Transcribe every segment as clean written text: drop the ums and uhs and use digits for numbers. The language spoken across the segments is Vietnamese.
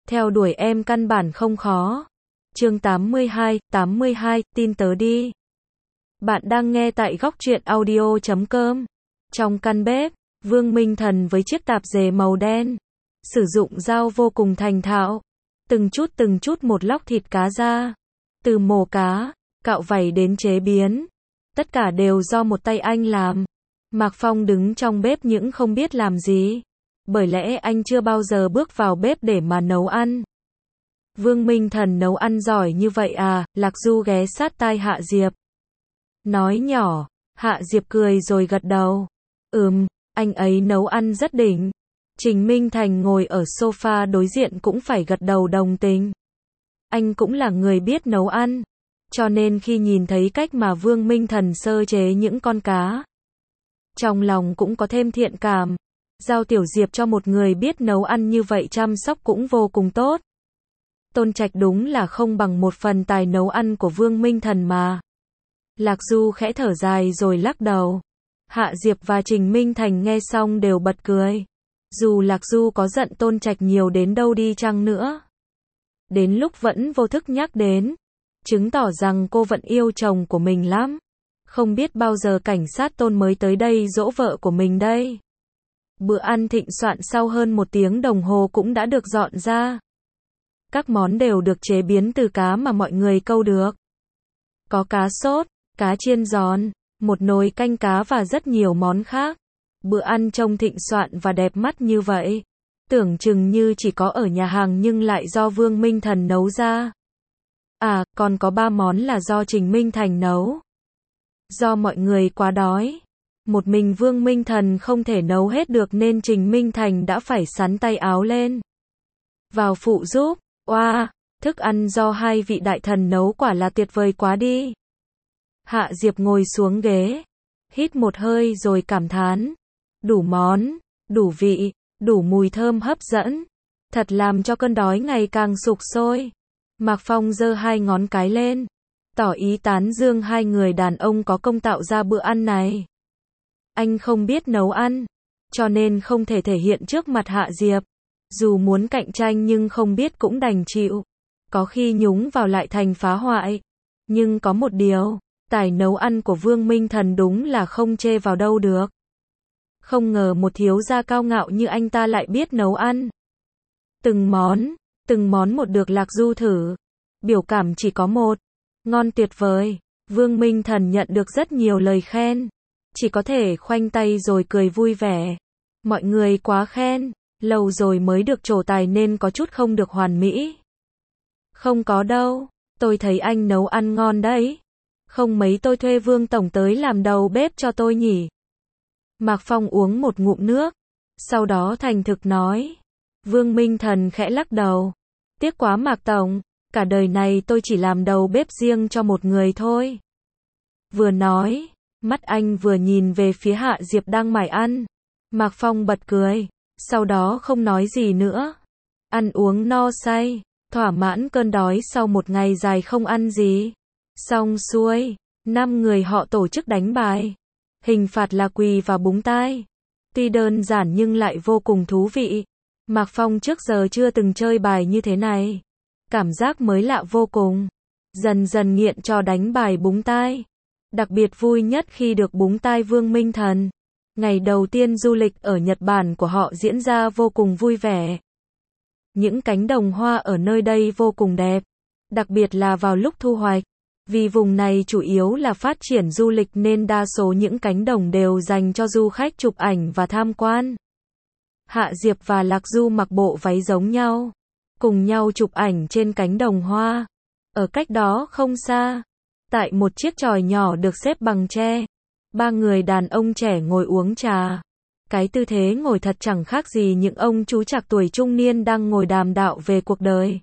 Theo đuổi em căn bản không khó. Chương 82, tin tớ đi. Bạn đang nghe tại góc truyện audio.com. Trong căn bếp, Vương Minh Thần với chiếc tạp dề màu đen, sử dụng dao vô cùng thành thạo, từng chút một lóc thịt cá ra. Từ mổ cá, cạo vảy đến chế biến, tất cả đều do một tay anh làm. Mạc Phong đứng trong bếp những không biết làm gì, bởi lẽ anh chưa bao giờ bước vào bếp để mà nấu ăn. Vương Minh Thần nấu ăn giỏi như vậy à? Lạc Du ghé sát tai Hạ Diệp, nói nhỏ. Hạ Diệp cười rồi gật đầu. Anh ấy nấu ăn rất đỉnh. Trình Minh Thành ngồi ở sofa đối diện cũng phải gật đầu đồng tình. Anh cũng là người biết nấu ăn, cho nên khi nhìn thấy cách mà Vương Minh Thần sơ chế những con cá, trong lòng cũng có thêm thiện cảm. Giao Tiểu Diệp cho một người biết nấu ăn như vậy chăm sóc cũng vô cùng tốt. Tôn Trạch đúng là không bằng một phần tài nấu ăn của Vương Minh Thần mà. Lạc Du khẽ thở dài rồi lắc đầu. Hạ Diệp và Trình Minh Thành nghe xong đều bật cười. Dù Lạc Du có giận Tôn Trạch nhiều đến đâu đi chăng nữa, đến lúc vẫn vô thức nhắc đến, chứng tỏ rằng cô vẫn yêu chồng của mình lắm. Không biết bao giờ cảnh sát Tôn mới tới đây dỗ vợ của mình đây. Bữa ăn thịnh soạn sau hơn 1 tiếng đồng hồ cũng đã được dọn ra. Các món đều được chế biến từ cá mà mọi người câu được. Có cá sốt, cá chiên giòn, một nồi canh cá và rất nhiều món khác. Bữa ăn trông thịnh soạn và đẹp mắt như vậy, tưởng chừng như chỉ có ở nhà hàng nhưng lại do Vương Minh Thần nấu ra. À, còn có 3 món là do Trình Minh Thành nấu. Do mọi người quá đói, một mình Vương Minh Thần không thể nấu hết được nên Trình Minh Thành đã phải xắn tay áo lên vào phụ giúp. Oa, thức ăn do 2 vị đại thần nấu quả là tuyệt vời quá đi. Hạ Diệp ngồi xuống ghế, hít một hơi rồi cảm thán. Đủ món, đủ vị, đủ mùi thơm hấp dẫn, thật làm cho cơn đói ngày càng sục sôi. Mạc Phong giơ 2 ngón cái lên, tỏ ý tán dương 2 người đàn ông có công tạo ra bữa ăn này. Anh không biết nấu ăn, cho nên không thể thể hiện trước mặt Hạ Diệp. Dù muốn cạnh tranh nhưng không biết cũng đành chịu. Có khi nhúng vào lại thành phá hoại. Nhưng có một điều, tài nấu ăn của Vương Minh Thần đúng là không chê vào đâu được. Không ngờ một thiếu gia cao ngạo như anh ta lại biết nấu ăn. Từng món một được Lạc Du thử. Biểu cảm chỉ có một. Ngon tuyệt vời. Vương Minh Thần nhận được rất nhiều lời khen. Chỉ có thể khoanh tay rồi cười vui vẻ. Mọi người quá khen. Lâu rồi mới được trổ tài nên có chút không được hoàn mỹ. Không có đâu. Tôi thấy anh nấu ăn ngon đấy. Không mấy tôi thuê Vương Tổng tới làm đầu bếp cho tôi nhỉ. Mạc Phong uống một ngụm nước, sau đó thành thực nói. Vương Minh Thần khẽ lắc đầu. Tiếc quá Mạc Tổng, cả đời này tôi chỉ làm đầu bếp riêng cho một người thôi. Vừa nói, mắt anh vừa nhìn về phía Hạ Diệp đang mải ăn. Mạc Phong bật cười, sau đó không nói gì nữa. Ăn uống no say, thỏa mãn cơn đói sau một ngày dài không ăn gì. Xong xuôi, 5 người họ tổ chức đánh bài. Hình phạt là quỳ và búng tai. Tuy đơn giản nhưng lại vô cùng thú vị. Mạc Phong trước giờ chưa từng chơi bài như thế này. Cảm giác mới lạ vô cùng. Dần dần nghiện trò đánh bài búng tai. Đặc biệt vui nhất khi được búng tai Vương Minh Thần. Ngày đầu tiên du lịch ở Nhật Bản của họ diễn ra vô cùng vui vẻ. Những cánh đồng hoa ở nơi đây vô cùng đẹp. Đặc biệt là vào lúc thu hoạch. Vì vùng này chủ yếu là phát triển du lịch nên đa số những cánh đồng đều dành cho du khách chụp ảnh và tham quan. Hạ Diệp và Lạc Du mặc bộ váy giống nhau, cùng nhau chụp ảnh trên cánh đồng hoa. Ở cách đó không xa, tại một chiếc chòi nhỏ được xếp bằng tre, 3 người đàn ông trẻ ngồi uống trà. Cái tư thế ngồi thật chẳng khác gì những ông chú trạc tuổi trung niên đang ngồi đàm đạo về cuộc đời.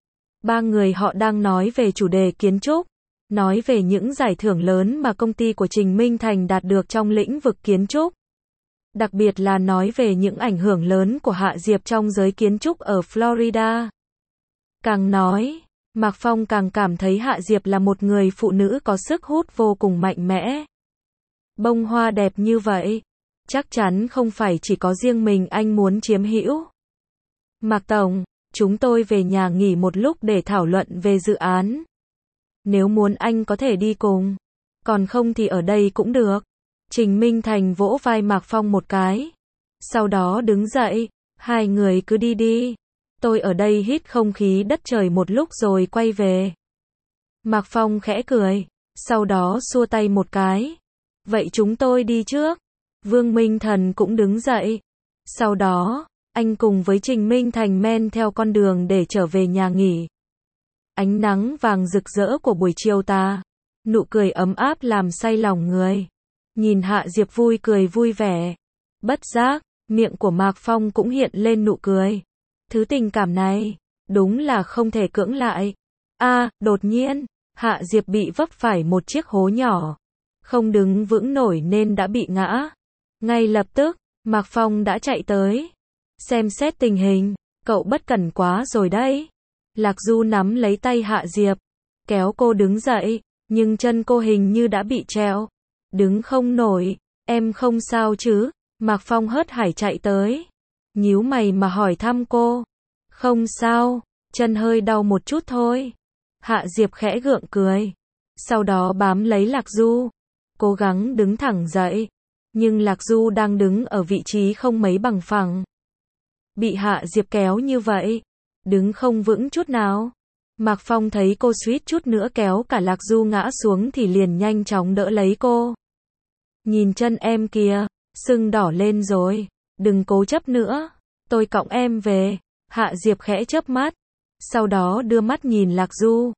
3 người họ đang nói về chủ đề kiến trúc. Nói về những giải thưởng lớn mà công ty của Trình Minh Thành đạt được trong lĩnh vực kiến trúc. Đặc biệt là nói về những ảnh hưởng lớn của Hạ Diệp trong giới kiến trúc ở Florida. Càng nói, Mạc Phong càng cảm thấy Hạ Diệp là một người phụ nữ có sức hút vô cùng mạnh mẽ. Bông hoa đẹp như vậy, chắc chắn không phải chỉ có riêng mình anh muốn chiếm hữu. Mạc Tổng, Chúng tôi về nhà nghỉ một lúc để thảo luận về dự án. Nếu muốn anh có thể đi cùng. Còn không thì ở đây cũng được. Trình Minh Thành vỗ vai Mạc Phong một cái. Sau đó đứng dậy. Hai người cứ đi đi. Tôi ở đây hít không khí đất trời một lúc rồi quay về. Mạc Phong khẽ cười. Sau đó xua tay một cái. Vậy chúng tôi đi trước. Vương Minh Thần cũng đứng dậy. Sau đó, anh cùng với Trình Minh Thành men theo con đường để trở về nhà nghỉ. Ánh nắng vàng rực rỡ của buổi chiều tà. Nụ cười ấm áp làm say lòng người. Nhìn Hạ Diệp vui cười vui vẻ. Bất giác, miệng của Mạc Phong cũng hiện lên nụ cười. Thứ tình cảm này, đúng là không thể cưỡng lại. Đột nhiên, Hạ Diệp bị vấp phải một chiếc hố nhỏ. Không đứng vững nổi nên đã bị ngã. Ngay lập tức, Mạc Phong đã chạy tới. Xem xét tình hình, cậu bất cẩn quá rồi đấy. Lạc Du nắm lấy tay Hạ Diệp, kéo cô đứng dậy, nhưng chân cô hình như đã bị treo. Đứng không nổi, em không sao chứ? Mạc Phong hớt hải chạy tới. Nhíu mày mà hỏi thăm cô. Không sao, chân hơi đau một chút thôi. Hạ Diệp khẽ gượng cười. Sau đó bám lấy Lạc Du. Cố gắng đứng thẳng dậy. Nhưng Lạc Du đang đứng ở vị trí không mấy bằng phẳng. Bị Hạ Diệp kéo như vậy. Đứng không vững chút nào. Mạc Phong thấy cô suýt chút nữa kéo cả Lạc Du ngã xuống thì liền nhanh chóng đỡ lấy cô. Nhìn chân em kìa, sưng đỏ lên rồi. Đừng cố chấp nữa. Tôi cõng em về. Hạ Diệp khẽ chớp mắt. Sau đó đưa mắt nhìn Lạc Du.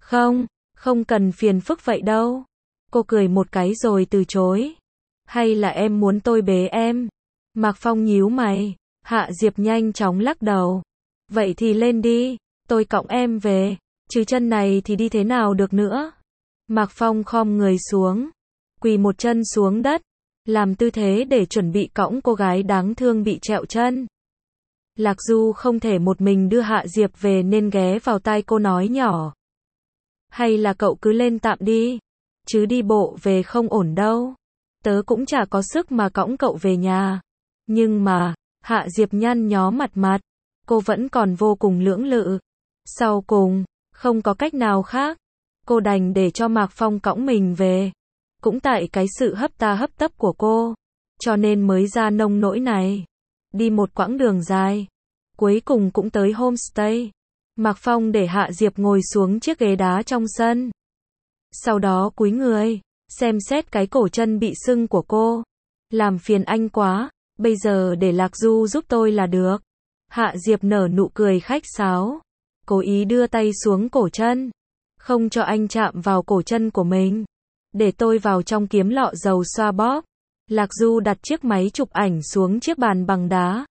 Không cần phiền phức vậy đâu. Cô cười một cái rồi từ chối. Hay là em muốn tôi bế em? Mạc Phong nhíu mày. Hạ Diệp nhanh chóng lắc đầu. Vậy thì lên đi, tôi cõng em về. Chứ chân này thì đi thế nào được nữa? Mạc Phong khom người xuống. Quỳ một chân xuống đất. Làm tư thế để chuẩn bị cõng cô gái đáng thương bị trẹo chân. Lạc Du không thể một mình đưa Hạ Diệp về nên ghé vào tai cô nói nhỏ. Hay là cậu cứ lên tạm đi. Chứ đi bộ về không ổn đâu. Tớ cũng chả có sức mà cõng cậu về nhà. Nhưng mà, Hạ Diệp nhăn nhó mặt. Cô vẫn còn vô cùng lưỡng lự. Sau cùng, không có cách nào khác. Cô đành để cho Mạc Phong cõng mình về. Cũng tại cái sự hấp ta hấp tấp của cô. Cho nên mới ra nông nỗi này. Đi một quãng đường dài. Cuối cùng cũng tới homestay. Mạc Phong để Hạ Diệp ngồi xuống chiếc ghế đá trong sân. Sau đó cúi người, xem xét cái cổ chân bị sưng của cô. Làm phiền anh quá, bây giờ để Lạc Du giúp tôi là được. Hạ Diệp nở nụ cười khách sáo. Cố ý đưa tay xuống cổ chân. Không cho anh chạm vào cổ chân của mình. Để tôi vào trong kiếm lọ dầu xoa bóp. Lạc Du đặt chiếc máy chụp ảnh xuống chiếc bàn bằng đá.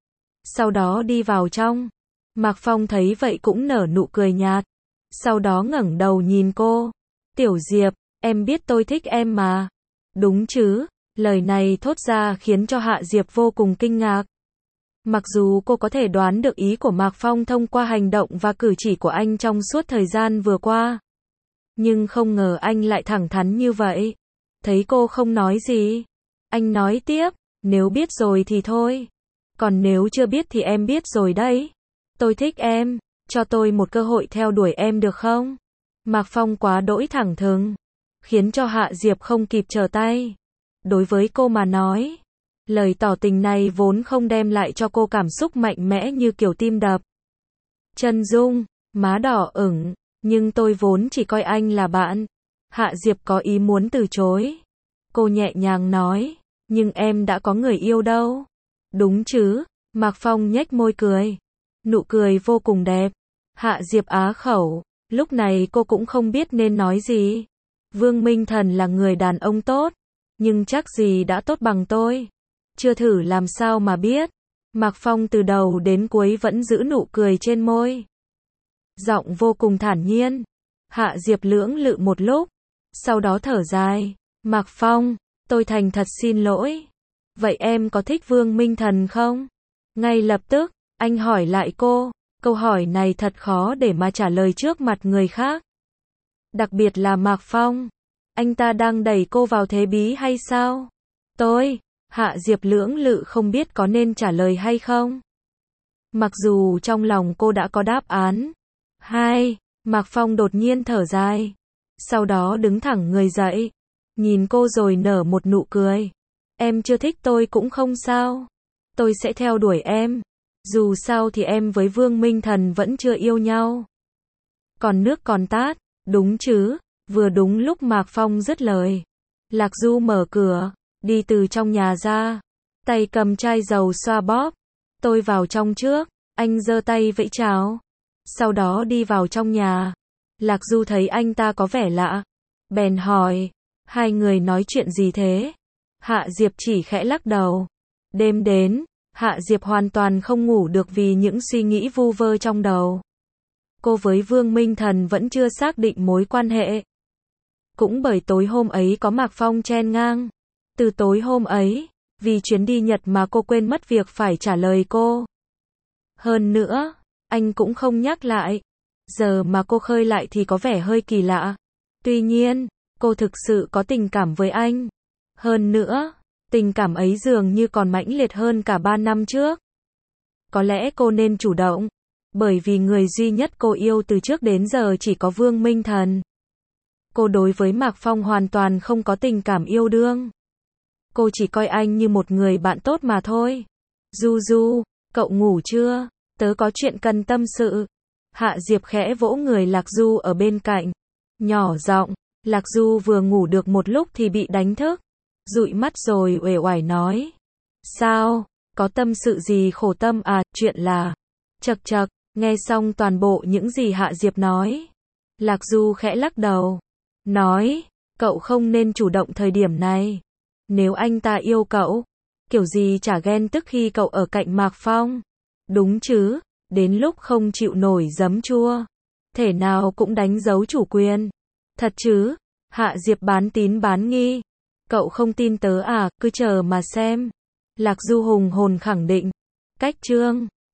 Sau đó đi vào trong. Mạc Phong thấy vậy cũng nở nụ cười nhạt. Sau đó ngẩng đầu nhìn cô. Tiểu Diệp, em biết tôi thích em mà. Đúng chứ? Lời này thốt ra khiến cho Hạ Diệp vô cùng kinh ngạc. Mặc dù cô có thể đoán được ý của Mạc Phong thông qua hành động và cử chỉ của anh trong suốt thời gian vừa qua. Nhưng không ngờ anh lại thẳng thắn như vậy. Thấy cô không nói gì. Anh nói tiếp, nếu biết rồi thì thôi. Còn nếu chưa biết thì em biết rồi đấy. Tôi thích em, cho tôi một cơ hội theo đuổi em được không? Mạc Phong quá đỗi thẳng thừng, khiến cho Hạ Diệp không kịp trở tay. Đối với cô mà nói, lời tỏ tình này vốn không đem lại cho cô cảm xúc mạnh mẽ như kiểu tim đập. Chân rung, má đỏ ửng, nhưng tôi vốn chỉ coi anh là bạn. Hạ Diệp có ý muốn từ chối. Cô nhẹ nhàng nói, nhưng em đã có người yêu đâu. Đúng chứ? Mạc Phong nhếch môi cười. Nụ cười vô cùng đẹp. Hạ Diệp á khẩu. Lúc này cô cũng không biết nên nói gì. Vương Minh Thần là người đàn ông tốt. Nhưng chắc gì đã tốt bằng tôi. Chưa thử làm sao mà biết. Mạc Phong từ đầu đến cuối vẫn giữ nụ cười trên môi. Giọng vô cùng thản nhiên. Hạ Diệp lưỡng lự một lúc. Sau đó thở dài. Mạc Phong, tôi thành thật xin lỗi. Vậy em có thích Vương Minh Thần không? Ngay lập tức, anh hỏi lại cô. Câu hỏi này thật khó để mà trả lời trước mặt người khác. Đặc biệt là Mạc Phong. Anh ta đang đẩy cô vào thế bí hay sao? Hạ Diệp lưỡng lự không biết có nên trả lời hay không. Mặc dù trong lòng cô đã có đáp án. Mạc Phong đột nhiên thở dài. Sau đó đứng thẳng người dậy. Nhìn cô rồi nở một nụ cười. Em chưa thích tôi cũng không sao. Tôi sẽ theo đuổi em. Dù sao thì em với Vương Minh Thần vẫn chưa yêu nhau. Còn nước còn tát, đúng chứ? Vừa đúng lúc Mạc Phong dứt lời. Lạc Du mở cửa, đi từ trong nhà ra. Tay cầm chai dầu xoa bóp. Tôi vào trong trước, anh giơ tay vẫy chào. Sau đó đi vào trong nhà. Lạc Du thấy anh ta có vẻ lạ. Bèn hỏi, hai người nói chuyện gì thế? Hạ Diệp chỉ khẽ lắc đầu. Đêm đến, Hạ Diệp hoàn toàn không ngủ được vì những suy nghĩ vu vơ trong đầu. Cô với Vương Minh Thần vẫn chưa xác định mối quan hệ. Cũng bởi tối hôm ấy có Mạc Phong chen ngang. Từ tối hôm ấy, vì chuyến đi Nhật mà cô quên mất việc phải trả lời cô. Hơn nữa, anh cũng không nhắc lại. Giờ mà cô khơi lại thì có vẻ hơi kỳ lạ. Tuy nhiên, cô thực sự có tình cảm với anh. Hơn nữa, tình cảm ấy dường như còn mãnh liệt hơn cả 3 năm trước. Có lẽ cô nên chủ động. Bởi vì người duy nhất cô yêu từ trước đến giờ chỉ có Vương Minh Thần. Cô đối với Mạc Phong hoàn toàn không có tình cảm yêu đương. Cô chỉ coi anh như một người bạn tốt mà thôi. Du Du, cậu ngủ chưa? Tớ có chuyện cần tâm sự. Hạ Diệp khẽ vỗ người Lạc Du ở bên cạnh. Nhỏ giọng, Lạc Du vừa ngủ được một lúc thì bị đánh thức. Dụi mắt rồi uể oải nói. Sao? Có tâm sự gì khổ tâm à? Chuyện là... Chậc chậc, nghe xong toàn bộ những gì Hạ Diệp nói. Lạc Du khẽ lắc đầu. Nói, cậu không nên chủ động thời điểm này. Nếu anh ta yêu cậu, kiểu gì chả ghen tức khi cậu ở cạnh Mạc Phong. Đúng chứ, đến lúc không chịu nổi giấm chua. Thể nào cũng đánh dấu chủ quyền. Thật chứ? Hạ Diệp bán tín bán nghi. Cậu không tin tớ à, cứ chờ mà xem. Lạc Du hùng hồn khẳng định. Cách chương